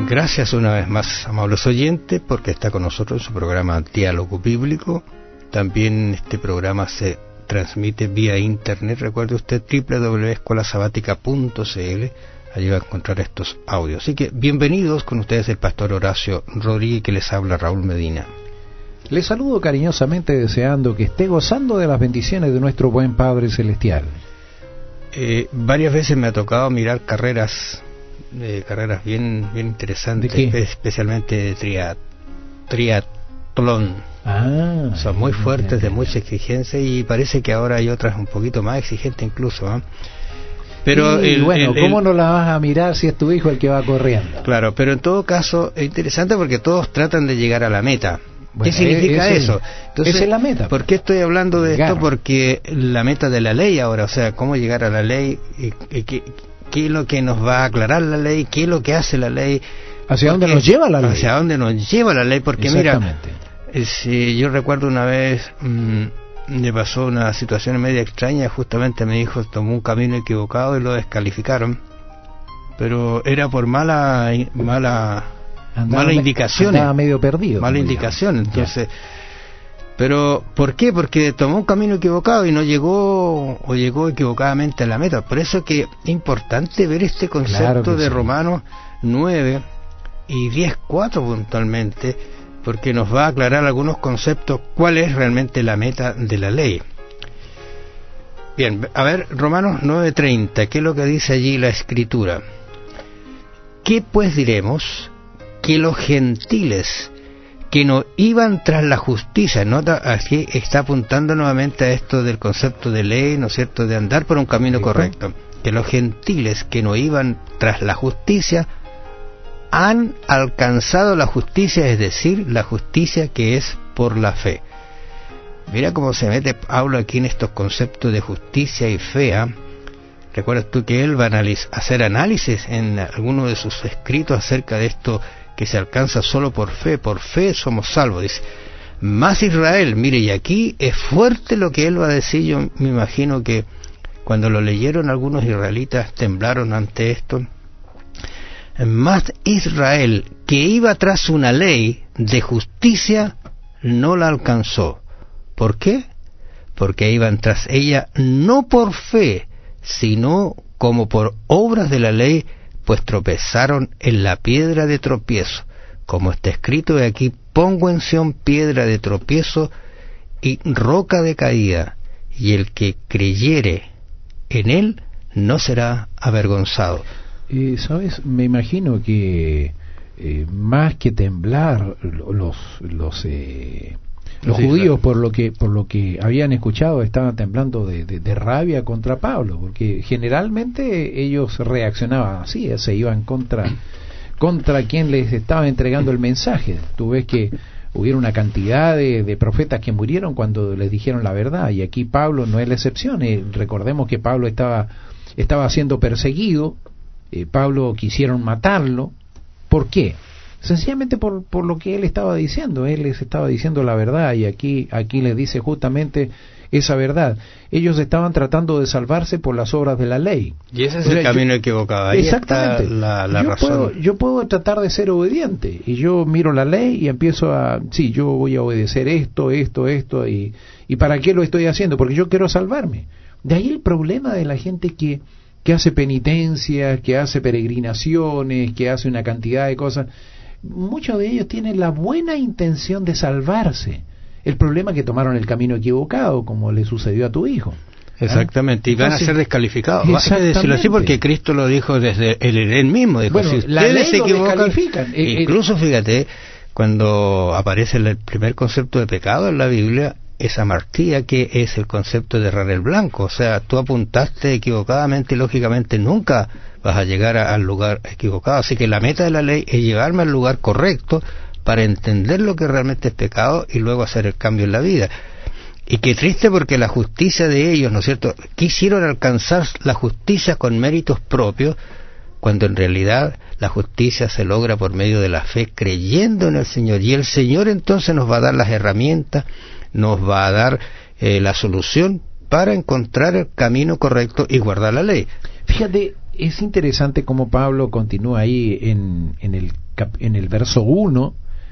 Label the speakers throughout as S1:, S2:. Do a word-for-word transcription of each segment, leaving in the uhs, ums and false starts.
S1: Gracias una vez más, amables oyentes, porque está con nosotros en su programa Diálogo Bíblico. También este programa se transmite vía internet. Recuerde usted doble u doble u doble u punto escuela sabática punto c l. Allí va a encontrar estos audios. Así que bienvenidos, con ustedes el pastor Horacio Rodríguez, que les habla Raúl Medina.
S2: Les saludo cariñosamente, deseando que esté gozando de las bendiciones de nuestro buen Padre Celestial.
S1: Eh, varias veces me ha tocado mirar carreras, eh, carreras bien, bien interesantes, especialmente de triat, triatlón.
S2: Ah,
S1: son muy fuertes, de mucha exigencia, y parece que ahora hay otras un poquito más exigentes incluso, ¿eh? Pero
S2: y
S1: el,
S2: bueno,
S1: el,
S2: ¿cómo
S1: el,
S2: no la vas a mirar si es tu hijo el que va corriendo?
S1: Claro, pero en todo caso es interesante porque todos tratan de llegar a la meta.
S2: Bueno,
S1: ¿qué significa
S2: ese,
S1: eso? Entonces,
S2: esa es la meta.
S1: ¿por qué estoy hablando de
S2: llegar.
S1: esto? Porque la meta de la ley ahora, o sea, cómo llegar a la ley, y, y, qué, qué es lo que nos va a aclarar la ley, qué es lo que hace la ley.
S2: ¿Hacia dónde nos lleva la ley?
S1: Hacia dónde nos lleva la ley, porque mira, si yo recuerdo una vez, mmm, me pasó una situación media extraña. Justamente mi hijo tomó un camino equivocado y lo descalificaron, pero era por mala mala
S2: andaba,
S1: mala indicación,
S2: andaba medio perdido,
S1: mala indicación, entonces ya. Pero ¿por qué? Porque tomó un camino equivocado y no llegó, o llegó equivocadamente a la meta. Por eso que es importante ver este concepto claro de sí. Romanos nueve y diez cuatro puntualmente, porque nos va a aclarar algunos conceptos, cuál es realmente la meta de la ley. Bien, a ver, Romanos nueve treinta, ¿qué es lo que dice allí la Escritura? ¿Qué pues diremos? Que los gentiles que no iban tras la justicia, nota, aquí está apuntando nuevamente a esto del concepto de ley, ¿no es cierto?, de andar por un camino correcto, que los gentiles que no iban tras la justicia han alcanzado la justicia, es decir, la justicia que es por la fe. Mira cómo se mete Pablo aquí en estos conceptos de justicia y fe, ¿eh? Recuerdas tú que él va a analiz- hacer análisis en algunos de sus escritos acerca de esto que se alcanza solo por fe. Por fe somos salvos, dice. Más Israel, mire, y aquí es fuerte lo que él va a decir. Yo me imagino que cuando lo leyeron algunos israelitas temblaron ante esto. Más Israel, que iba tras una ley de justicia, no la alcanzó. ¿Por qué? Porque iban tras ella no por fe, sino como por obras de la ley, pues tropezaron en la piedra de tropiezo. Como está escrito de aquí, pongo en Sión piedra de tropiezo y roca de caída, y el que creyere en él no será avergonzado.
S2: Eh, ¿Sabes? Me imagino que eh, más que temblar los los eh, los sí, judíos claro. por lo que por lo que habían escuchado, estaban temblando de, de, de rabia contra Pablo, porque generalmente ellos reaccionaban así, se iban contra contra quien les estaba entregando el mensaje. Tú ves que hubieron una cantidad de, de profetas que murieron cuando les dijeron la verdad, y aquí Pablo no es la excepción. Eh, recordemos que Pablo estaba estaba siendo perseguido. Eh, Pablo quisieron matarlo. ¿Por qué? Sencillamente por, por lo que él estaba diciendo. Él les estaba diciendo la verdad, y aquí, aquí les dice justamente esa verdad. Ellos estaban tratando de salvarse por las obras de la ley.
S1: Y ese es o sea, el camino yo, equivocado. Ahí
S2: exactamente.
S1: Está la, la
S2: yo
S1: razón.
S2: Puedo, yo puedo tratar de ser obediente, y yo miro la ley y empiezo a, sí, yo voy a obedecer esto, esto, esto, y, y ¿para qué lo estoy haciendo? Porque yo quiero salvarme. De ahí el problema de la gente que que hace penitencias, que hace peregrinaciones, que hace una cantidad de cosas. Muchos de ellos tienen la buena intención de salvarse. El problema es que tomaron el camino equivocado, como le sucedió a tu hijo.
S1: Exactamente, ¿eh? Y van Entonces, a ser descalificados. Hay que decirlo así porque Cristo lo dijo desde el Edén mismo. Dijo,
S2: bueno,
S1: si
S2: la ley
S1: se equivocan,
S2: lo descalifican.
S1: Incluso, fíjate, cuando aparece el primer concepto de pecado en la Biblia, es amartía, que es el concepto de errar el blanco. O sea, tú apuntaste equivocadamente y lógicamente nunca vas a llegar a, al lugar equivocado. Así que la meta de la ley es llevarme al lugar correcto para entender lo que realmente es pecado y luego hacer el cambio en la vida. Y qué triste, porque la justicia de ellos, ¿no es cierto?, quisieron alcanzar la justicia con méritos propios, cuando en realidad la justicia se logra por medio de la fe, creyendo en el Señor. Y el Señor entonces nos va a dar las herramientas, nos va a dar eh, la solución para encontrar el camino correcto y guardar la ley.
S2: Fíjate, es interesante cómo Pablo continúa ahí en, en el en el verso uno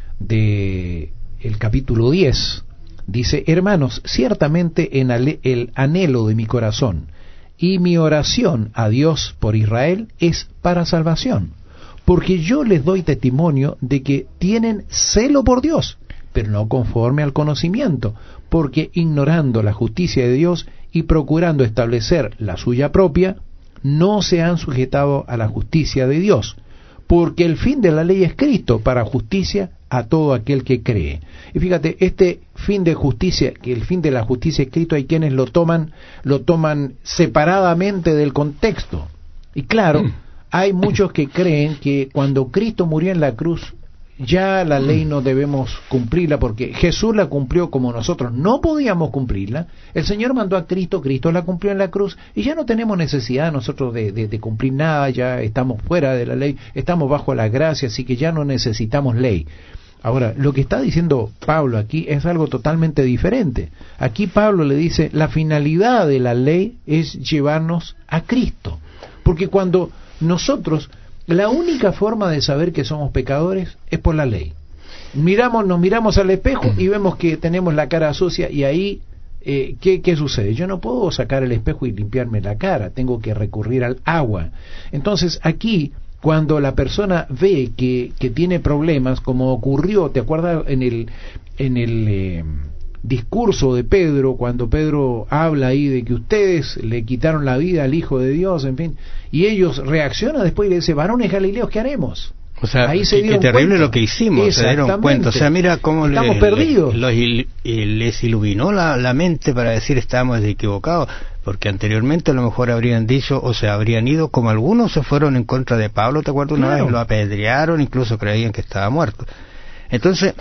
S2: de el capítulo diez, dice: hermanos, ciertamente en el anhelo de mi corazón y mi oración a Dios por Israel es para salvación, porque yo les doy testimonio de que tienen celo por Dios, pero no conforme al conocimiento, porque ignorando la justicia de Dios y procurando establecer la suya propia, no se han sujetado a la justicia de Dios, porque el fin de la ley es Cristo para justicia a todo aquel que cree. Y fíjate, este fin de justicia, que el fin de la justicia es Cristo, hay quienes lo toman, lo toman separadamente del contexto. Y claro, hay muchos que creen que cuando Cristo murió en la cruz, ya la ley no debemos cumplirla, porque Jesús la cumplió como nosotros no podíamos cumplirla. El Señor mandó a Cristo, Cristo la cumplió en la cruz, y ya no tenemos necesidad nosotros de, de, de cumplir nada, ya estamos fuera de la ley, estamos bajo la gracia, así que ya no necesitamos ley. Ahora, lo que está diciendo Pablo aquí es algo totalmente diferente. Aquí Pablo le dice, la finalidad de la ley es llevarnos a Cristo, porque cuando nosotros, la única forma de saber que somos pecadores es por la ley. Miramos, nos miramos al espejo y vemos que tenemos la cara sucia, y ahí, eh, ¿qué, ¿qué sucede? Yo no puedo sacar el espejo y limpiarme la cara, tengo que recurrir al agua. Entonces aquí, cuando la persona ve que, que tiene problemas, como ocurrió, ¿te acuerdas en el, en el eh, discurso de Pedro, cuando Pedro habla ahí de que ustedes le quitaron la vida al Hijo de Dios, en fin, y ellos reaccionan después y le dicen, varones galileos, ¿qué haremos?
S1: O sea, ahí se qué terrible cuenta. Lo que hicimos, se dieron cuenta. O sea, mira cómo
S2: estamos
S1: le,
S2: perdidos.
S1: Le, les, les iluminó la, la mente para decir estamos equivocados, porque anteriormente a lo mejor habrían dicho o se habrían ido, como algunos se fueron en contra de Pablo, ¿te acuerdas? Una claro. vez lo apedrearon, incluso creían que estaba muerto. Entonces,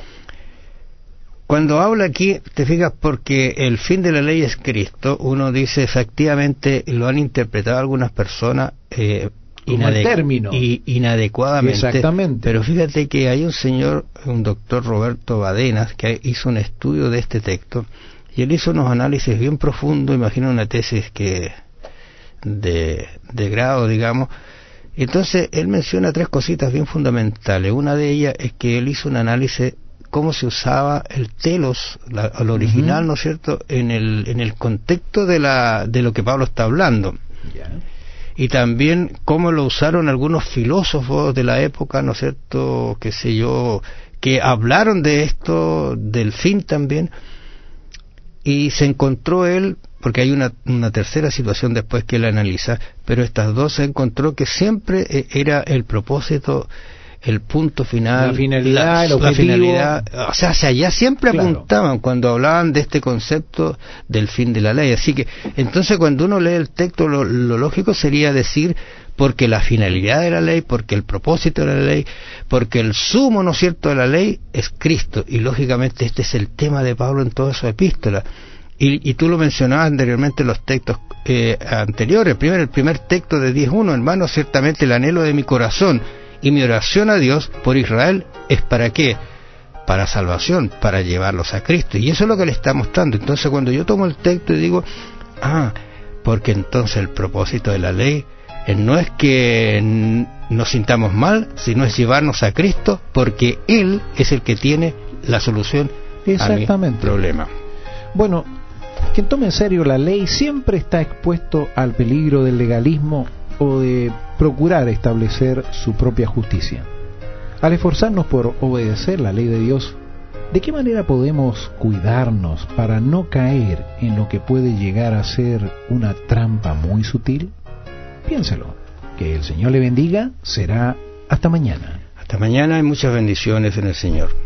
S1: cuando habla aquí, te fijas, porque el fin de la ley es Cristo, uno dice efectivamente, lo han interpretado algunas personas eh,
S2: inade- término.
S1: Y, inadecuadamente.
S2: Exactamente.
S1: Pero fíjate que hay un señor, un doctor Roberto Badenas, que hizo un estudio de este texto, y él hizo unos análisis bien profundos, imagino una tesis que de, de grado, digamos. Entonces, él menciona tres cositas bien fundamentales. Una de ellas es que él hizo un análisis cómo se usaba el telos, la, el original, uh-huh. ¿no es cierto?, en el en el contexto de la de lo que Pablo está hablando. Yeah. Y también cómo lo usaron algunos filósofos de la época, ¿no es cierto?, qué sé yo, que hablaron de esto, del fin también, y se encontró él, porque hay una, una tercera situación después que él analiza, pero estas dos se encontró que siempre era el propósito, el punto final,
S2: la finalidad,
S1: la,
S2: el objetivo.
S1: La finalidad, o sea, o sea, ya siempre claro. apuntaban cuando hablaban de este concepto del fin de la ley. Así que, entonces cuando uno lee el texto, lo, lo lógico sería decir, porque la finalidad de la ley, porque el propósito de la ley, porque el sumo, ¿no es cierto?, de la ley es Cristo. Y lógicamente este es el tema de Pablo en toda su epístola. Y, y tú lo mencionabas anteriormente en los textos eh, anteriores. Primero, el primer texto de diez uno, hermano, ciertamente el anhelo de mi corazón y mi oración a Dios por Israel es ¿para qué? Para salvación, para llevarlos a Cristo. Y eso es lo que le está mostrando. Entonces cuando yo tomo el texto y digo, ah, porque entonces el propósito de la ley eh, no es que n- nos sintamos mal, sino es llevarnos a Cristo, porque Él es el que tiene la solución a mi problema.
S2: Bueno, quien tome en serio la ley siempre está expuesto al peligro del legalismo o de procurar establecer su propia justicia. Al esforzarnos por obedecer la ley de Dios, ¿de qué manera podemos cuidarnos para no caer en lo que puede llegar a ser una trampa muy sutil? Piénselo. Que el Señor le bendiga. Será hasta mañana.
S1: Hasta mañana y muchas bendiciones en el Señor.